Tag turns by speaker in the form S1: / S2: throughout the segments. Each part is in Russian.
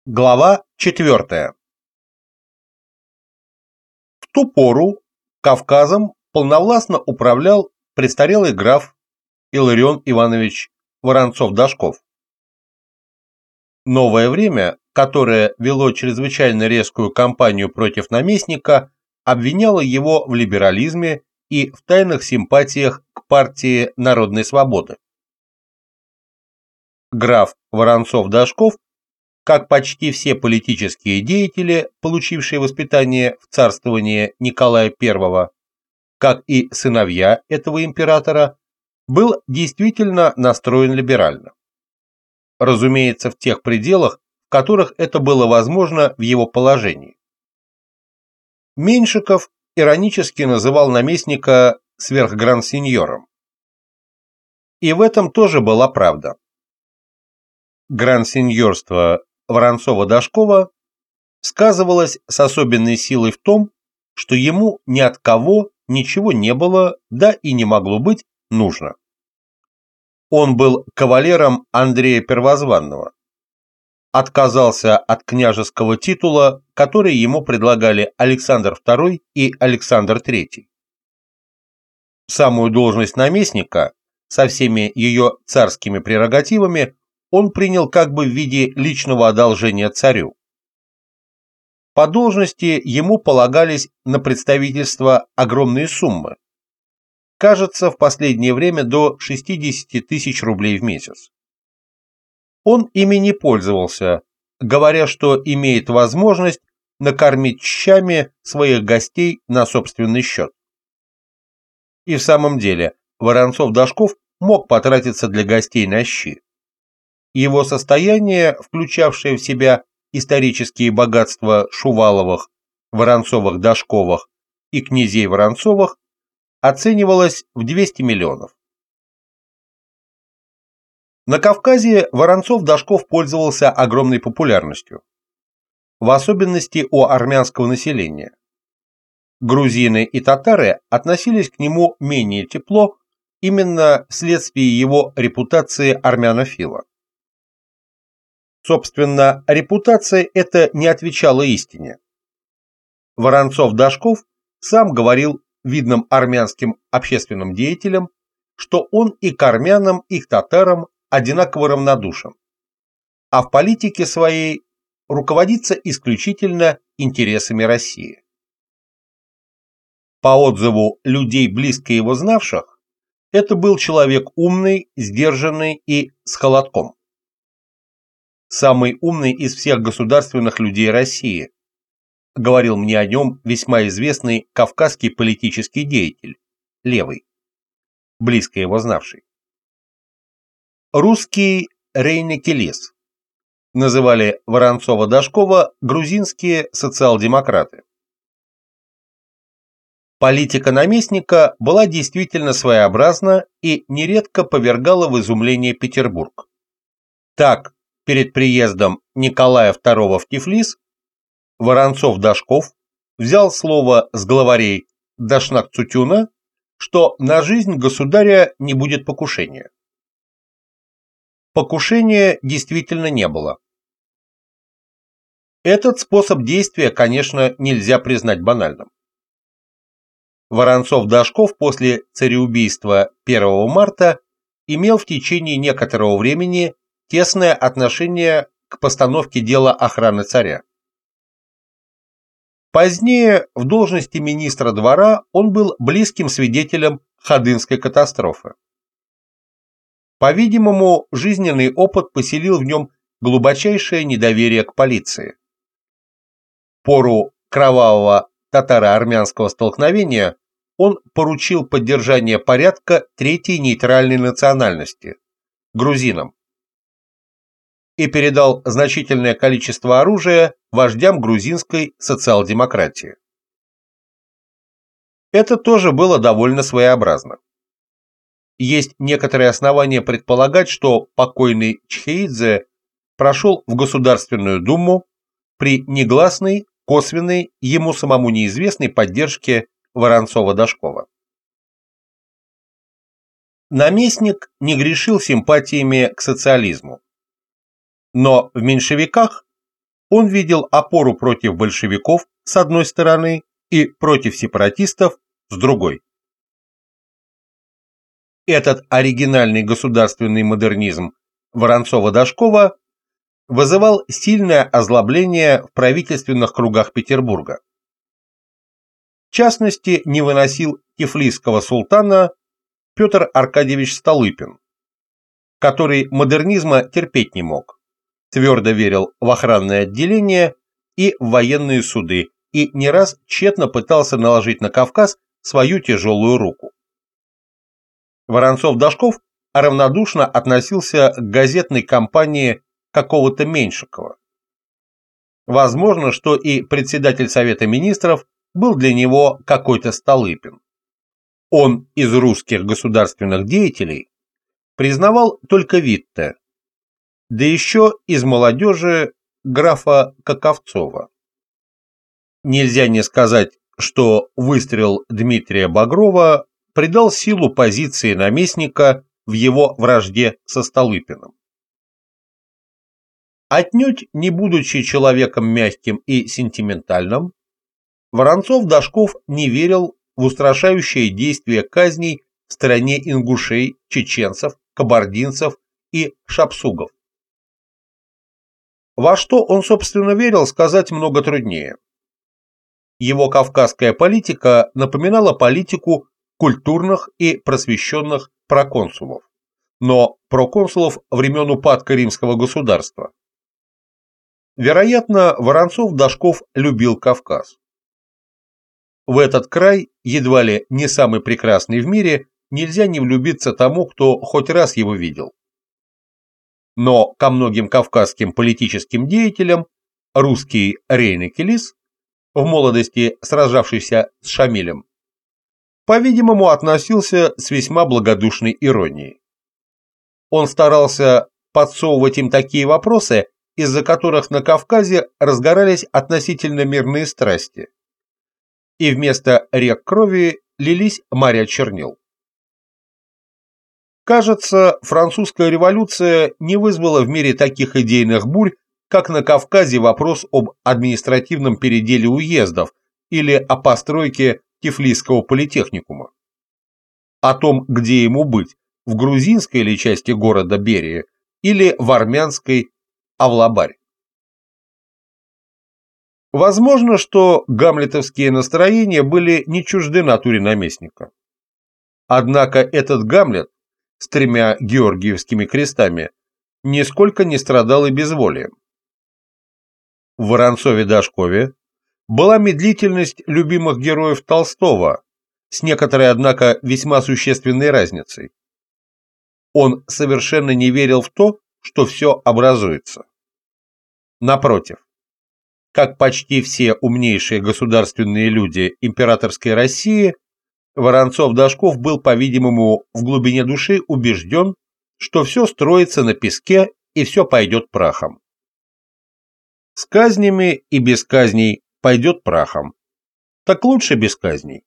S1: Глава 4. В ту пору Кавказом полновластно управлял престарелый граф Илларион Иванович Воронцов-Дашков. Новое время, которое вело чрезвычайно резкую кампанию против наместника, обвиняло его в либерализме и в тайных симпатиях к партии Народной Свободы. Граф Воронцов-Дашков, как почти все политические деятели, получившие воспитание в царствовании Николая I, как и сыновья этого императора, был действительно настроен либерально. Разумеется, в тех пределах, в которых это было возможно в его положении. Меньшиков иронически называл наместника сверхгран-сеньором. И в этом тоже была правда. Гран-сеньорство Воронцова-Дашкова сказывалось с особенной силой в том, что ему ни от кого ничего не было, да и не могло быть нужно. Он был кавалером Андрея Первозванного, отказался от княжеского титула, который ему предлагали Александр II и Александр III. Самую должность наместника со всеми ее царскими прерогативами он принял как бы в виде личного одолжения царю. По должности ему полагались на представительство огромные суммы, кажется, в последнее время до 60 тысяч рублей в месяц. Он ими не пользовался, говоря, что имеет возможность накормить щами своих гостей на собственный счет. И в самом деле Воронцов-Дашков мог потратиться для гостей на щи. Его состояние, включавшее в себя исторические богатства Шуваловых, Воронцовых-Дашковых и князей Воронцовых, оценивалось в 200 миллионов. На Кавказе Воронцов-Дашков пользовался огромной популярностью, в особенности у армянского населения. Грузины и татары относились к нему менее тепло именно вследствие его репутации армянофила. Собственно, репутация эта не отвечала истине. Воронцов-Дашков сам говорил видным армянским общественным деятелям, что он и к армянам, и к татарам одинаково равнодушен, а в политике своей руководится исключительно интересами России. По отзыву людей, близко его знавших, это был человек умный, сдержанный и с холодком. «Самый умный из всех государственных людей России», говорил мне о нем весьма известный кавказский политический деятель, левый, близко его знавший. Русский Рейне-Келес называли Воронцова-Дашкова грузинские социал-демократы. Политика наместника была действительно своеобразна и нередко повергала в изумление Петербург. Так, перед приездом Николая II в Тифлис Воронцов-Дашков взял слово с главарей Дашнак-Цутюна, что на жизнь государя не будет покушения. Покушения действительно не было. Этот способ действия, конечно, нельзя признать банальным. Воронцов-Дашков после цареубийства 1 марта имел в течение некоторого времени тесное отношение к постановке дела охраны царя. Позднее в должности министра двора он был близким свидетелем Ходынской катастрофы. По-видимому, жизненный опыт поселил в нем глубочайшее недоверие к полиции. В пору кровавого татаро-армянского столкновения он поручил поддержание порядка третьей нейтральной национальности – грузинам, и передал значительное количество оружия вождям грузинской социал-демократии. Это тоже было довольно своеобразно. Есть некоторые основания предполагать, что покойный Чхеидзе прошел в Государственную Думу при негласной, косвенной, ему самому неизвестной поддержке Воронцова-Дашкова. Наместник не грешил симпатиями к социализму, но в меньшевиках он видел опору против большевиков с одной стороны и против сепаратистов с другой. Этот оригинальный государственный модернизм Воронцова-Дашкова вызывал сильное озлобление в правительственных кругах Петербурга. В частности, не выносил тифлисского султана Петр Аркадьевич Столыпин, который модернизма терпеть не мог, твердо верил в охранное отделение и в военные суды и не раз тщетно пытался наложить на Кавказ свою тяжелую руку. Воронцов-Дашков равнодушно относился к газетной кампании какого-то Меньшикова. Возможно, что и председатель Совета Министров был для него какой-то Столыпин. Он из русских государственных деятелей признавал только Витте, да еще из молодежи графа Каковцова. Нельзя не сказать, что выстрел Дмитрия Багрова придал силу позиции наместника в его вражде со Столыпиным. Отнюдь не будучи человеком мягким и сентиментальным, Воронцов-Дашков не верил в устрашающее действие казней в стороне ингушей, чеченцев, кабардинцев и шапсугов. Во что он, собственно, верил, сказать много труднее. Его кавказская политика напоминала политику культурных и просвещенных проконсулов, но проконсулов времен упадка римского государства. Вероятно, Воронцов-Дашков любил Кавказ. В этот край, едва ли не самый прекрасный в мире, нельзя не влюбиться тому, кто хоть раз его видел. Но ко многим кавказским политическим деятелям русский Рейнекелис, в молодости сражавшийся с Шамилем, по-видимому, относился с весьма благодушной иронией. Он старался подсовывать им такие вопросы, из-за которых на Кавказе разгорались относительно мирные страсти, и вместо рек крови лились моря чернил. Кажется, французская революция не вызвала в мире таких идейных бурь, как на Кавказе вопрос об административном переделе уездов или о постройке Тифлисского политехникума. О том, где ему быть, в грузинской ли части города Берия или в армянской Авлабарь. Возможно, что гамлетовские настроения были не чужды натуре наместника. Однако этот Гамлет с 3 георгиевскими крестами нисколько не страдал и безволием. В Воронцове-Дашкове была медлительность любимых героев Толстого, с некоторой, однако, весьма существенной разницей. Он совершенно не верил в то, что все образуется. Напротив, как почти все умнейшие государственные люди императорской России, Воронцов-Дашков был, по-видимому, в глубине души убежден, что все строится на песке и все пойдет прахом. С казнями и без казней пойдет прахом. Так лучше без казней.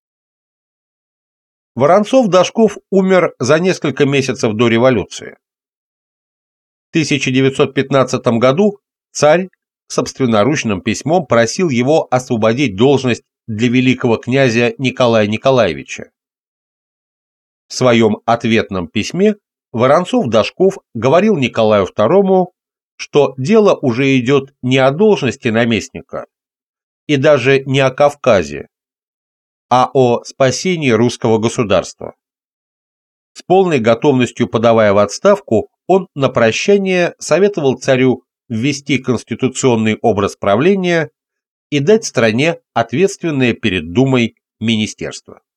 S1: Воронцов-Дашков умер за несколько месяцев до революции. В 1915 году царь собственноручным письмом просил его освободить должность для великого князя Николая Николаевича. В своем ответном письме Воронцов-Дашков говорил Николаю II, что дело уже идет не о должности наместника и даже не о Кавказе, а о спасении русского государства. С полной готовностью подавая в отставку, он на прощание советовал царю ввести конституционный образ правления и дать стране ответственное перед Думой министерство.